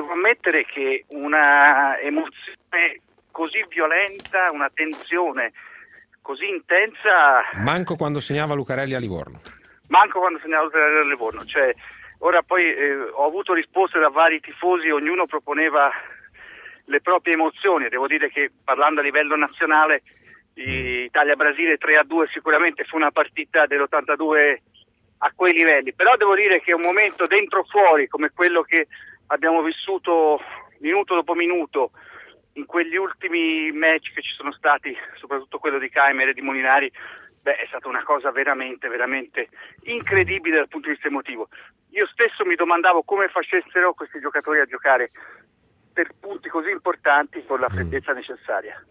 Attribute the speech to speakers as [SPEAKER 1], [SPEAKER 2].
[SPEAKER 1] devo ammettere che una emozione così violenta, una tensione così intensa...
[SPEAKER 2] Manco quando segnava Lucarelli a Livorno.
[SPEAKER 1] Cioè, ora poi ho avuto risposte da vari tifosi, ognuno proponeva le proprie emozioni. Devo dire che parlando a livello nazionale, Italia-Brasile 3-2 sicuramente fu una partita dell'82 a quei livelli, però devo dire che un momento dentro fuori come quello che abbiamo vissuto minuto dopo minuto in quegli ultimi match che ci sono stati, soprattutto quello di Keimer e di Molinari, è stata una cosa veramente, veramente incredibile dal punto di vista emotivo. Io stesso mi domandavo come facessero questi giocatori a giocare per punti così importanti con la freddezza necessaria.